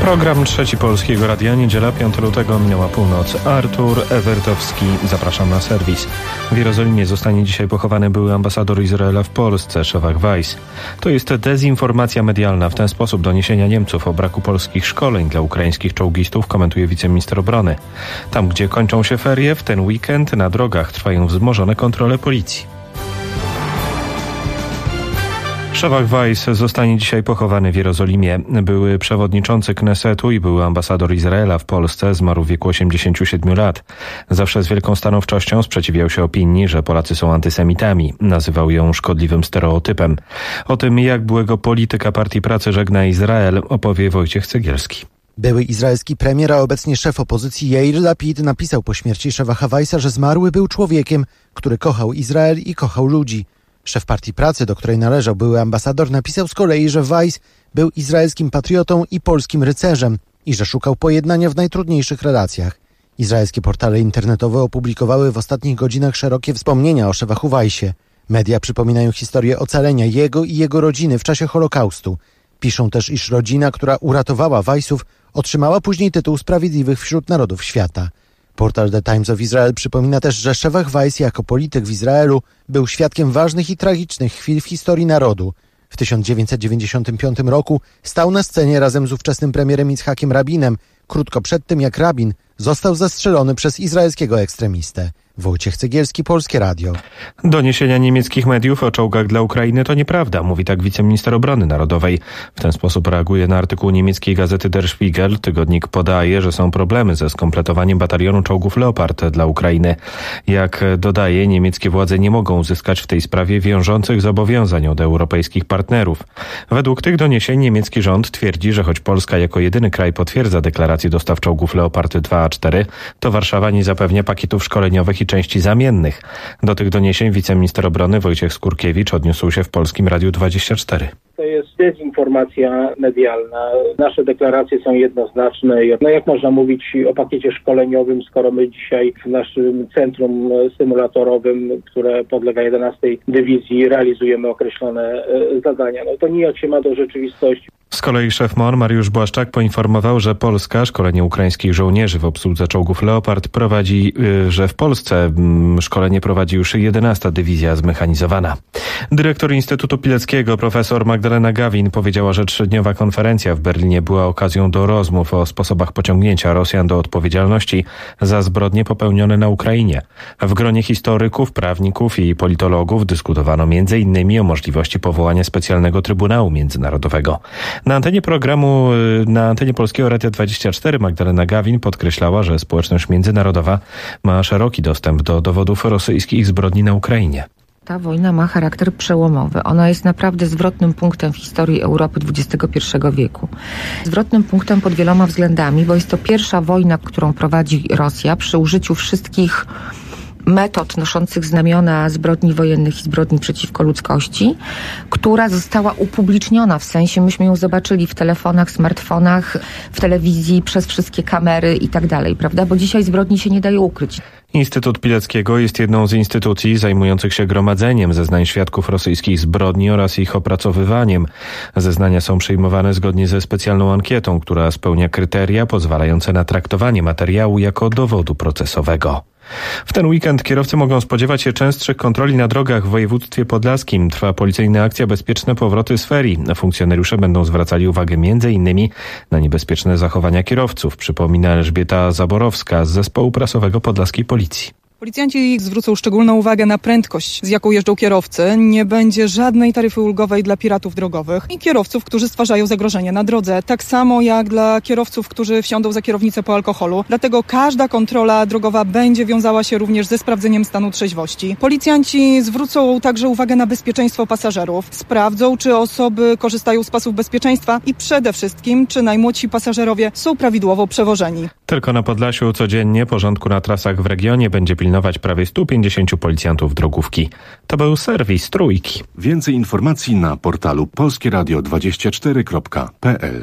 Program Trzeci Polskiego Radia, niedziela 5 lutego, minęła północ. Artur Ewertowski, zapraszam na serwis. W Jerozolimie zostanie dzisiaj pochowany były ambasador Izraela w Polsce, Shevach Weiss. To jest dezinformacja medialna. W ten sposób doniesienia Niemców o braku polskich szkoleń dla ukraińskich czołgistów komentuje wiceminister obrony. Tam, gdzie kończą się ferie, w ten weekend na drogach trwają wzmożone kontrole policji. Shevach Weiss zostanie dzisiaj pochowany w Jerozolimie. Były przewodniczący Knesetu i były ambasador Izraela w Polsce, zmarł w wieku 87 lat. Zawsze z wielką stanowczością sprzeciwiał się opinii, że Polacy są antysemitami. Nazywał ją szkodliwym stereotypem. O tym, jak byłego polityka Partii Pracy żegna Izrael, opowie Wojciech Cegielski. Były izraelski premier, a obecnie szef opozycji Yair Lapid napisał po śmierci Shevacha Weissa, że zmarły był człowiekiem, który kochał Izrael i kochał ludzi. Szef Partii Pracy, do której należał były ambasador, napisał z kolei, że Weiss był izraelskim patriotą i polskim rycerzem i że szukał pojednania w najtrudniejszych relacjach. Izraelskie portale internetowe opublikowały w ostatnich godzinach szerokie wspomnienia o Shevachu Weissie. Media przypominają historię ocalenia jego i jego rodziny w czasie Holokaustu. Piszą też, iż rodzina, która uratowała Weissów, otrzymała później tytuł Sprawiedliwych wśród Narodów Świata. Portal The Times of Israel przypomina też, że Shevach Weiss jako polityk w Izraelu był świadkiem ważnych i tragicznych chwil w historii narodu. W 1995 roku stał na scenie razem z ówczesnym premierem Yitzhakiem Rabinem, krótko przed tym jak Rabin został zastrzelony przez izraelskiego ekstremistę. Wojciech Cegielski, Polskie Radio. Doniesienia niemieckich mediów o czołgach dla Ukrainy to nieprawda, mówi tak wiceminister obrony narodowej. W ten sposób reaguje na artykuł niemieckiej gazety Der Spiegel. Tygodnik podaje, że są problemy ze skompletowaniem batalionu czołgów Leopard dla Ukrainy. Jak dodaje, niemieckie władze nie mogą uzyskać w tej sprawie wiążących zobowiązań od europejskich partnerów. Według tych doniesień niemiecki rząd twierdzi, że choć Polska jako jedyny kraj potwierdza deklarację dostaw czołgów Leopard 2 a 4, to Warszawa nie zapewnia pakietów szkoleniowych i części zamiennych. Do tych doniesień wiceminister obrony Wojciech Skurkiewicz odniósł się w Polskim Radiu 24. To jest dezinformacja medialna. Nasze deklaracje są jednoznaczne. No jak można mówić o pakiecie szkoleniowym, skoro my dzisiaj w naszym centrum symulatorowym, które podlega 11 dywizji, realizujemy określone zadania. No to nijak się ma do rzeczywistości. Z kolei szef MON Mariusz Błaszczak poinformował, że Polska szkolenie ukraińskich żołnierzy w obsłudze czołgów Leopard prowadzi, że w Polsce szkolenie prowadzi już 11. Dywizja Zmechanizowana. Dyrektor Instytutu Pileckiego profesor Magdalena Gawin powiedziała, że 3-dniowa konferencja w Berlinie była okazją do rozmów o sposobach pociągnięcia Rosjan do odpowiedzialności za zbrodnie popełnione na Ukrainie. W gronie historyków, prawników i politologów dyskutowano m.in. o możliwości powołania specjalnego Trybunału Międzynarodowego. Na antenie Polskiego Radia 24 Magdalena Gawin podkreślała, że społeczność międzynarodowa ma szeroki dostęp do dowodów rosyjskich zbrodni na Ukrainie. Ta wojna ma charakter przełomowy. Ona jest naprawdę zwrotnym punktem w historii Europy XXI wieku. Zwrotnym punktem pod wieloma względami, bo jest to pierwsza wojna, którą prowadzi Rosja przy użyciu wszystkich metod noszących znamiona zbrodni wojennych i zbrodni przeciwko ludzkości, która została upubliczniona, w sensie myśmy ją zobaczyli w telefonach, smartfonach, w telewizji, przez wszystkie kamery i tak dalej, prawda? Bo dzisiaj zbrodni się nie daje ukryć. Instytut Pileckiego jest jedną z instytucji zajmujących się gromadzeniem zeznań świadków rosyjskich zbrodni oraz ich opracowywaniem. Zeznania są przyjmowane zgodnie ze specjalną ankietą, która spełnia kryteria pozwalające na traktowanie materiału jako dowodu procesowego. W ten weekend kierowcy mogą spodziewać się częstszych kontroli na drogach w województwie podlaskim. Trwa policyjna akcja Bezpieczne powroty z ferii. Funkcjonariusze będą zwracali uwagę m.in. na niebezpieczne zachowania kierowców, przypomina Elżbieta Zaborowska z zespołu prasowego Podlaskiej Policji. Policjanci zwrócą szczególną uwagę na prędkość, z jaką jeżdżą kierowcy. Nie będzie żadnej taryfy ulgowej dla piratów drogowych i kierowców, którzy stwarzają zagrożenie na drodze. Tak samo jak dla kierowców, którzy wsiądą za kierownicę po alkoholu. Dlatego każda kontrola drogowa będzie wiązała się również ze sprawdzeniem stanu trzeźwości. Policjanci zwrócą także uwagę na bezpieczeństwo pasażerów. Sprawdzą, czy osoby korzystają z pasów bezpieczeństwa i przede wszystkim, czy najmłodsi pasażerowie są prawidłowo przewożeni. Tylko na Podlasiu codziennie porządku na trasach w regionie będzie pilnować prawie 150 policjantów drogówki. To był serwis Trójki. Więcej informacji na portalu polskieradio24.pl.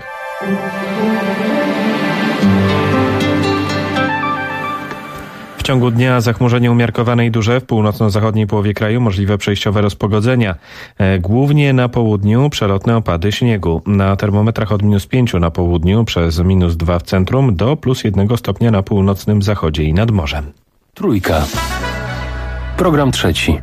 W ciągu dnia zachmurzenie umiarkowane i duże, w północno-zachodniej połowie kraju możliwe przejściowe rozpogodzenia. Głównie na południu przelotne opady śniegu. Na termometrach od -5 na południu przez -2 w centrum do +1 stopnia na północnym zachodzie i nad morzem. Trójka. Program trzeci.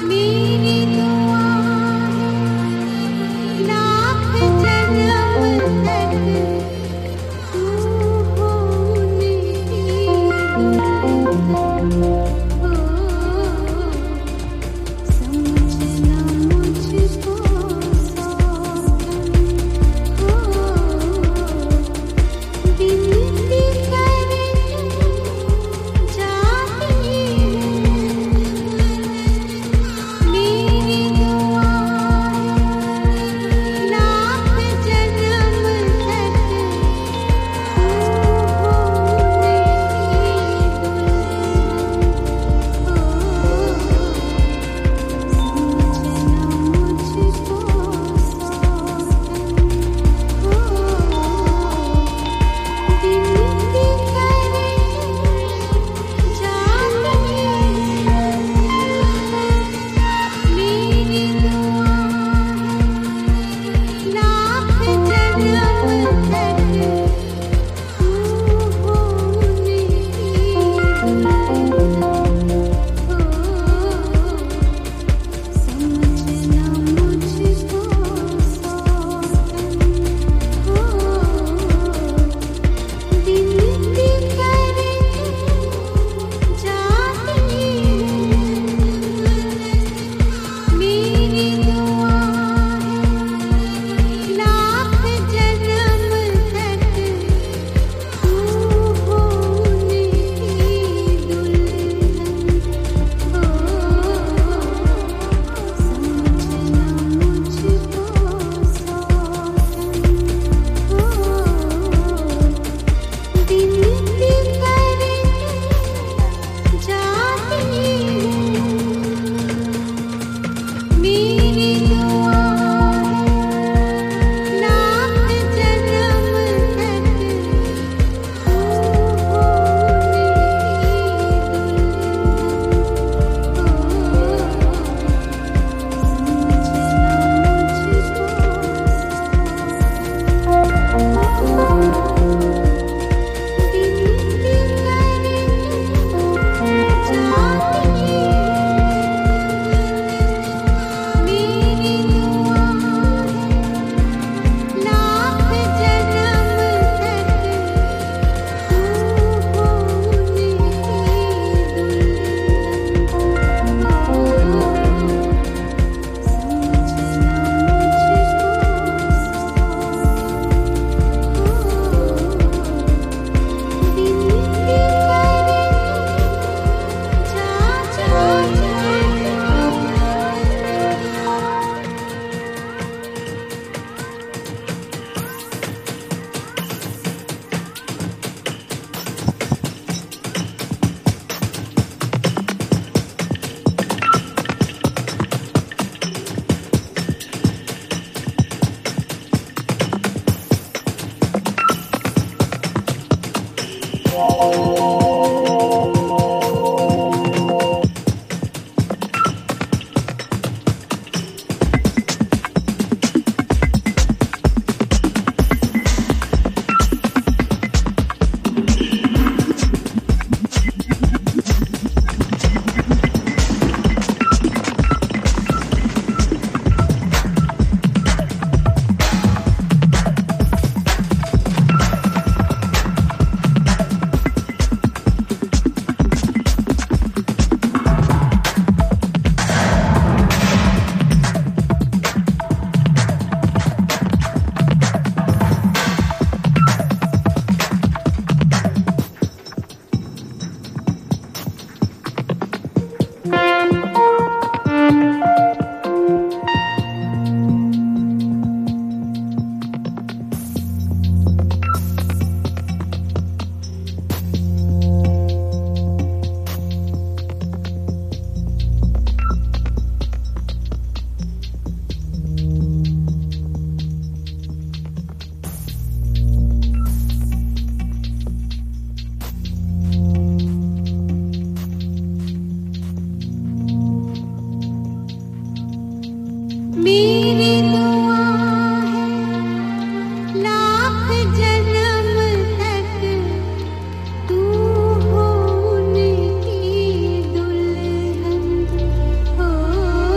हो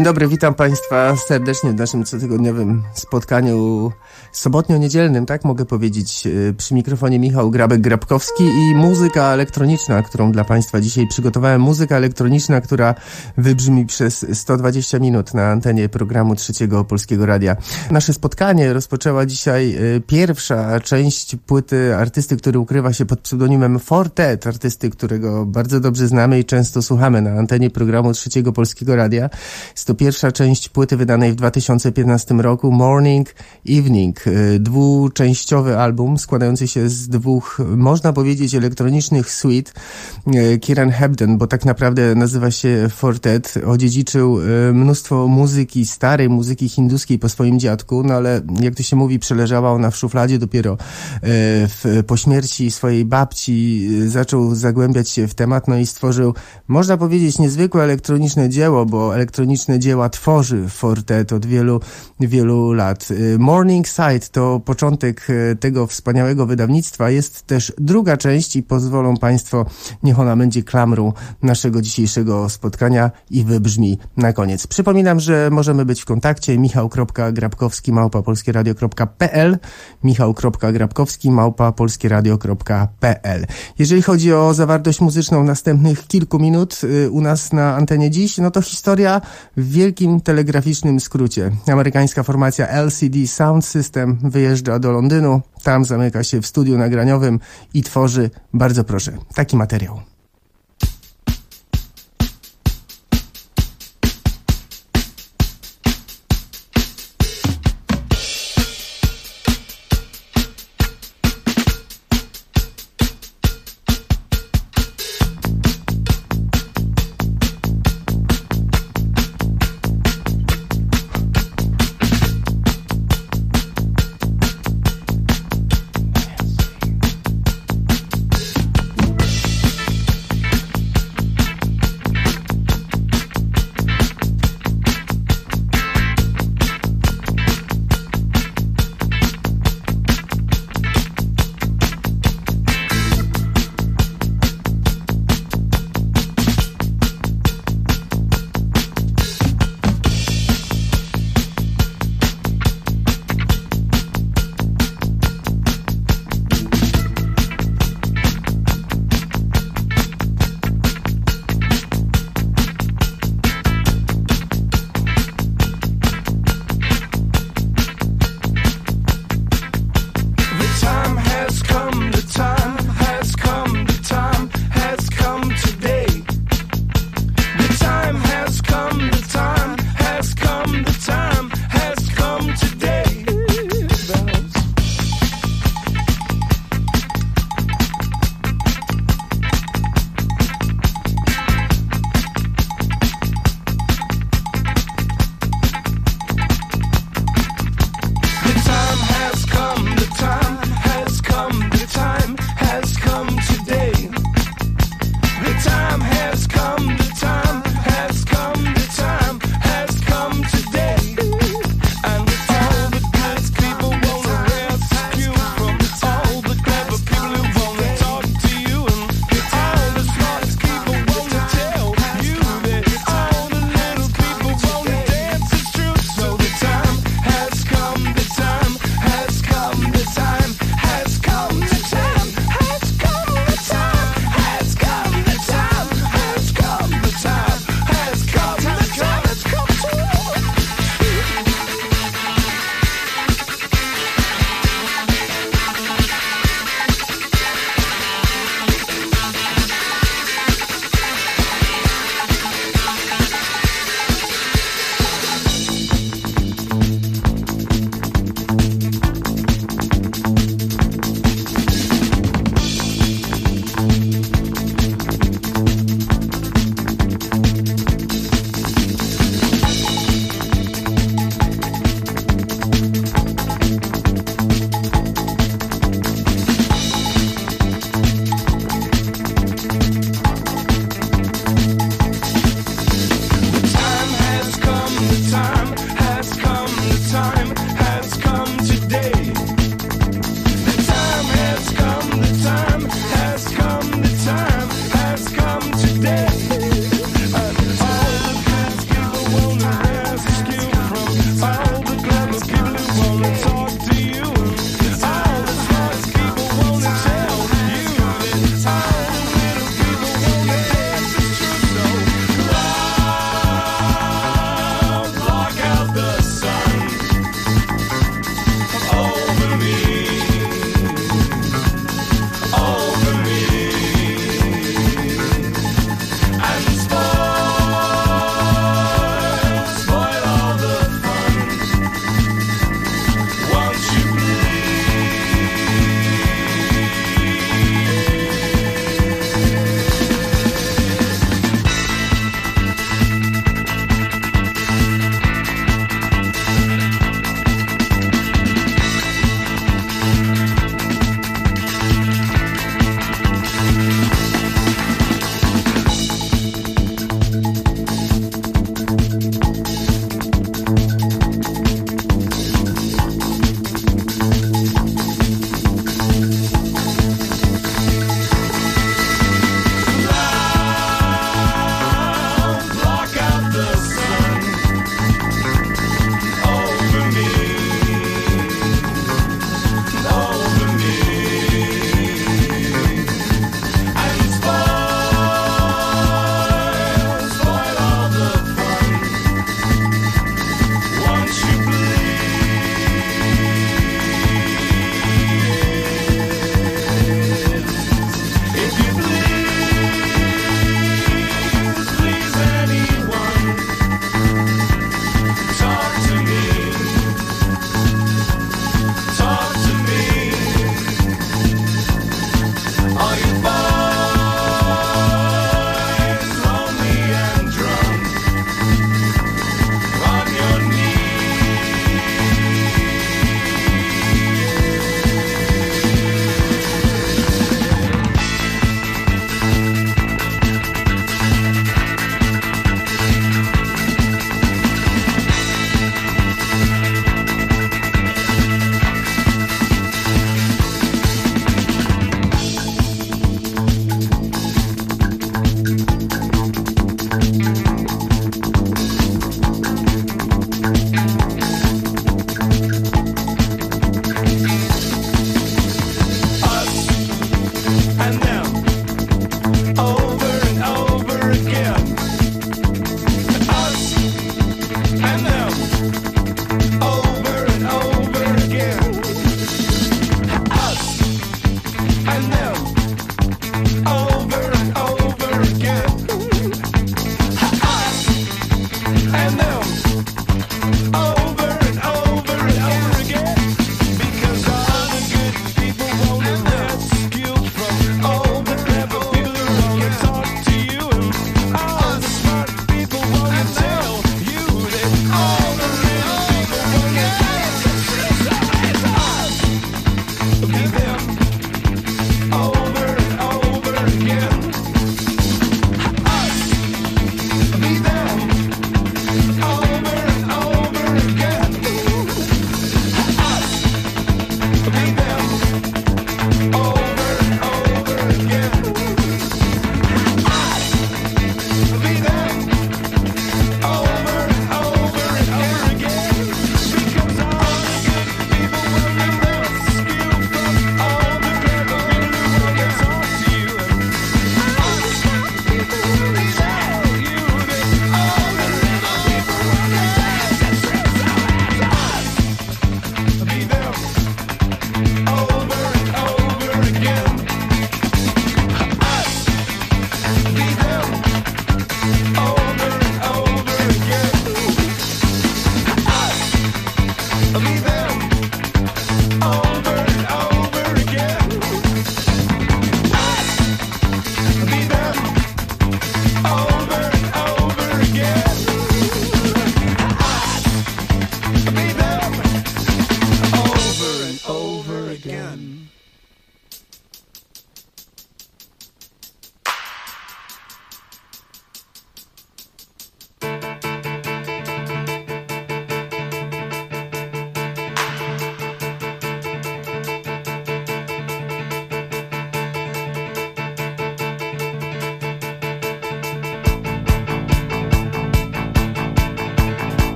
Dzień dobry, witam Państwa serdecznie w naszym cotygodniowym spotkaniu sobotnio-niedzielnym, tak mogę powiedzieć. Przy mikrofonie Michał Grabek-Grabkowski i muzyka elektroniczna, którą dla Państwa dzisiaj przygotowałem. Muzyka elektroniczna, która wybrzmi przez 120 minut na antenie programu Trzeciego Polskiego Radia. Nasze spotkanie rozpoczęła dzisiaj pierwsza część płyty artysty, który ukrywa się pod pseudonimem Fortet, artysty, którego bardzo dobrze znamy i często słuchamy na antenie programu Trzeciego Polskiego Radia. Jest to pierwsza część płyty wydanej w 2015 roku, Morning Evening. Dwuczęściowy album składający się z dwóch, można powiedzieć, elektronicznych suite. Kieran Hebden, bo tak naprawdę nazywa się Fortet, odziedziczył mnóstwo muzyki, starej muzyki hinduskiej po swoim dziadku, no ale jak to się mówi, przeleżała ona w szufladzie. Dopiero po śmierci swojej babci zaczął zagłębiać się w temat, no i stworzył, można powiedzieć, niezwykłe elektroniczne dzieło, bo elektroniczne dzieła tworzy Fortet od wielu, wielu lat. Morning Side to początek tego wspaniałego wydawnictwa. Jest też druga część i pozwolą Państwo, niech ona będzie klamrą naszego dzisiejszego spotkania i wybrzmi na koniec. Przypominam, że możemy być w kontakcie michał.grabkowski@polskieradio.pl michał.grabkowski@polskieradio.pl. Jeżeli chodzi o zawartość muzyczną następnych kilku minut u nas na antenie dziś, no to historia w wielkim telegraficznym skrócie. Amerykańska formacja LCD Sound System wyjeżdża do Londynu, tam zamyka się w studiu nagraniowym i tworzy, bardzo proszę, taki materiał.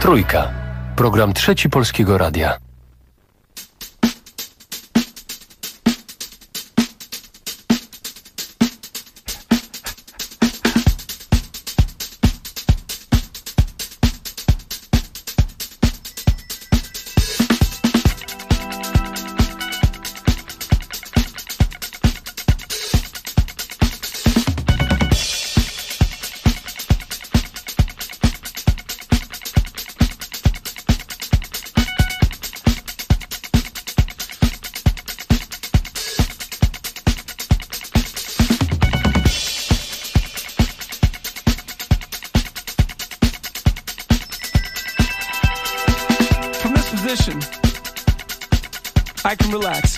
Trójka. Program Trzeci Polskiego Radia. I can relax.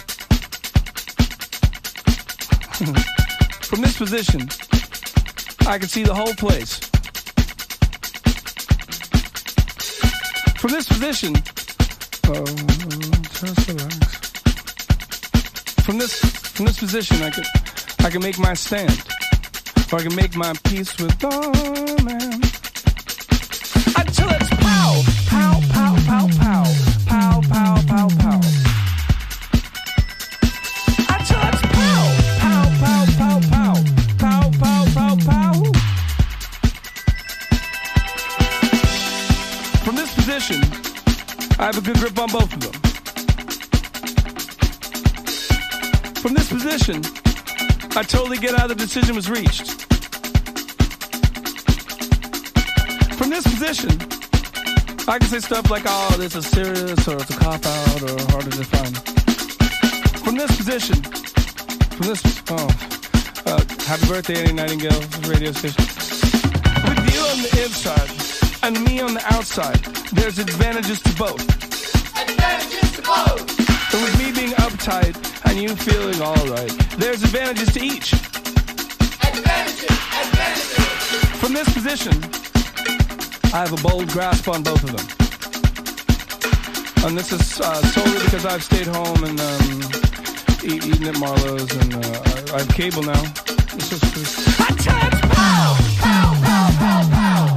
From this position, I can see the whole place. From this position, just relax. From this position, I can make my stand, or I can make my peace with the man. Until it's pow, pow, pow, pow, pow, pow, pow, pow, pow. I have a good grip on both of them. From this position, I totally get how the decision was reached. From this position, I can say stuff like, oh, this is serious, or it's a cop-out, or hard to define. From this position, happy birthday, Annie Nightingale, radio station. With you on the inside, and me on the outside, there's advantages to both. Advantages to both. And with me being uptight and you feeling alright, there's advantages to each. Advantages. From this position, I have a bold grasp on both of them. And this is solely because I've stayed home and eaten at Marlowe's, and I have cable now. This is pow, pow, pow, pow, pow, pow.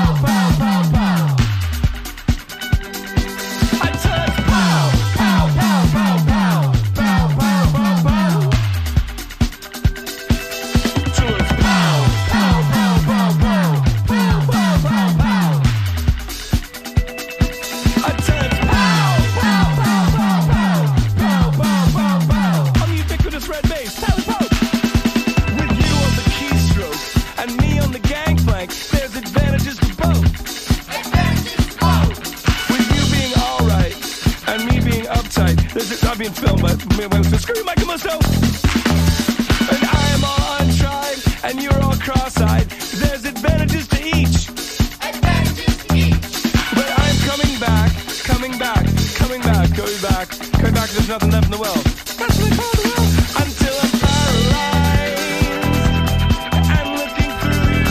I'm being filmed, but scream like a myself. And I am all untried, and you're all cross-eyed. There's advantages to each. Advantages to each. But I'm coming back, going back. There's nothing left in the world. That's what I call the world. Until I'm paralyzed and looking through you.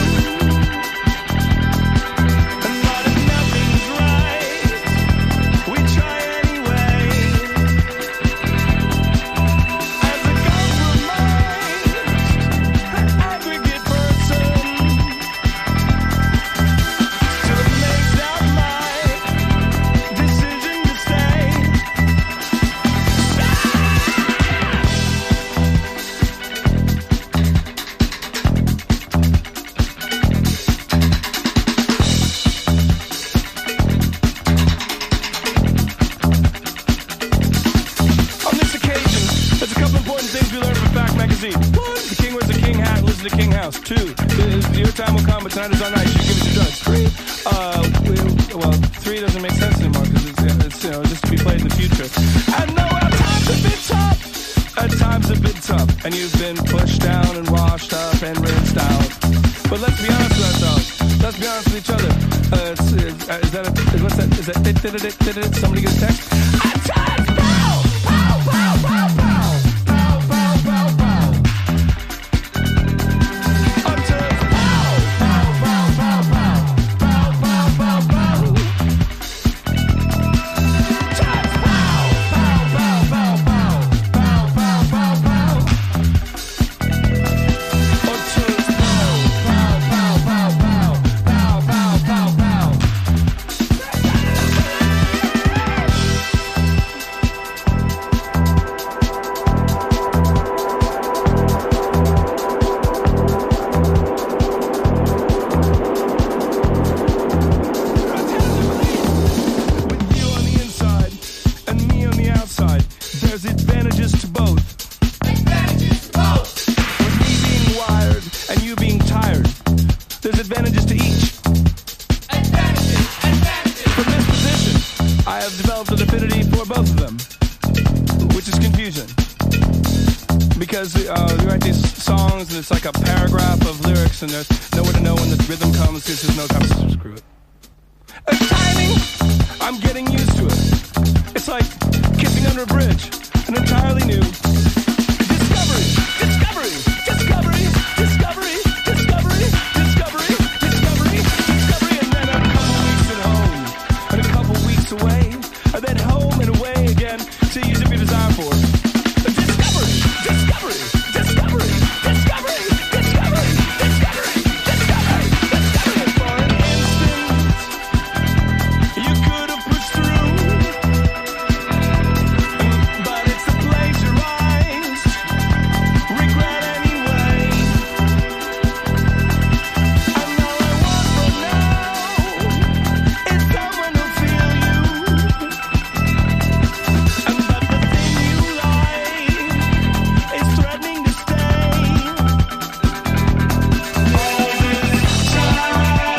And what if nothing's right? We try anyway. Two, your time will come, but tonight is our night. You give us your drugs. Three doesn't make sense anymore because it's just to be played in the future. And no, our times have been tough. Our times have been tough, and you've been pushed down and washed up and rinsed out. But let's be honest with ourselves. Let's be honest with each other. Is that somebody get a text? Our times, pow, pow, pow, pow, pow. there's advantages to both. Advantages to both. With me being wired and you being tired, there's advantages to each. Advantages. From this position, I have developed an affinity for both of them, which is confusing. Because we write these songs and it's like a paragraph of lyrics and there's nowhere to know when the rhythm comes because there's no time to screw it. Timing, I'm getting used to it. It's like kissing under a bridge, an entirely new discovery, discovery, discovery, discovery, discovery, discovery, discovery, discovery, and then a couple weeks at home, and a couple weeks away, and then home and away again to use up your desire for it. Discovery, discovery, discovery, discovery, discovery, discovery, discovery, discovery. For an instant, you could have pushed through, but it's the plagiarized regret anyway. And all I want from now is someone who'll feel you. And but the thing you like is threatening to stay. All this time.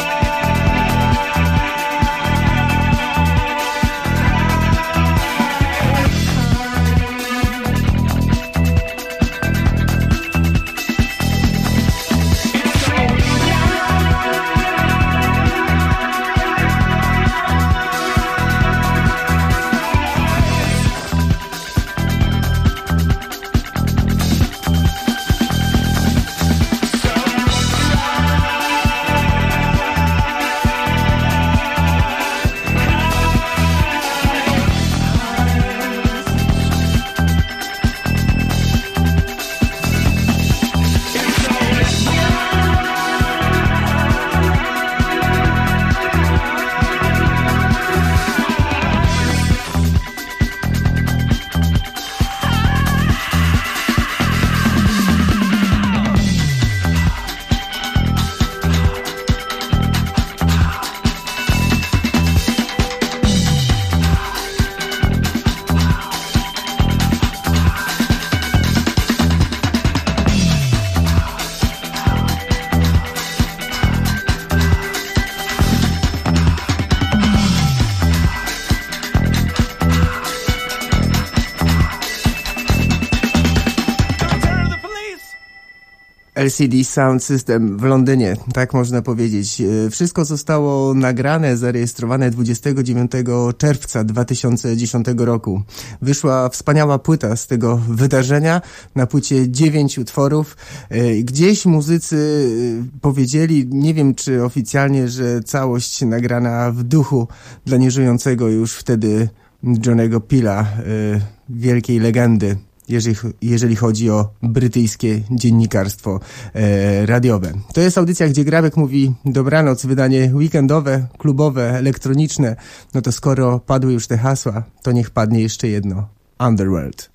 LCD Sound System w Londynie, tak można powiedzieć. Wszystko zostało nagrane, zarejestrowane 29 czerwca 2010 roku. Wyszła wspaniała płyta z tego wydarzenia, na płycie 9 utworów. Gdzieś muzycy powiedzieli, nie wiem czy oficjalnie, że całość nagrana w duchu dla nieżyjącego już wtedy Johnny'ego Pilla, wielkiej legendy, jeżeli chodzi o brytyjskie dziennikarstwo radiowe. To jest audycja, gdzie Grabek mówi dobranoc, wydanie weekendowe, klubowe, elektroniczne. No to skoro padły już te hasła, to niech padnie jeszcze jedno. Underworld.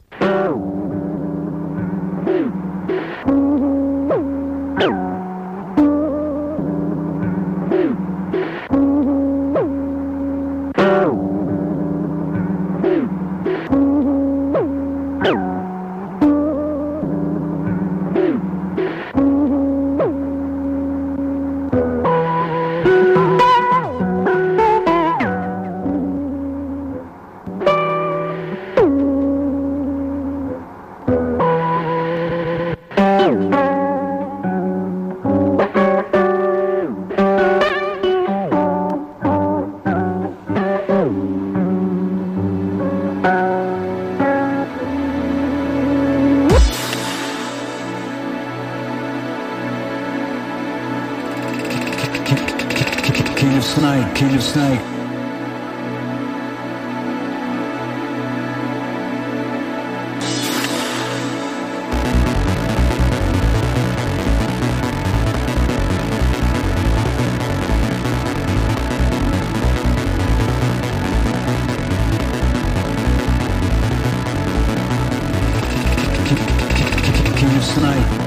King of Snake. King of Snake.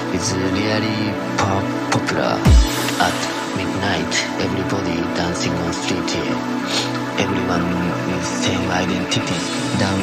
It's really popular. At midnight, everybody dancing on street here. Everyone with same identity. Down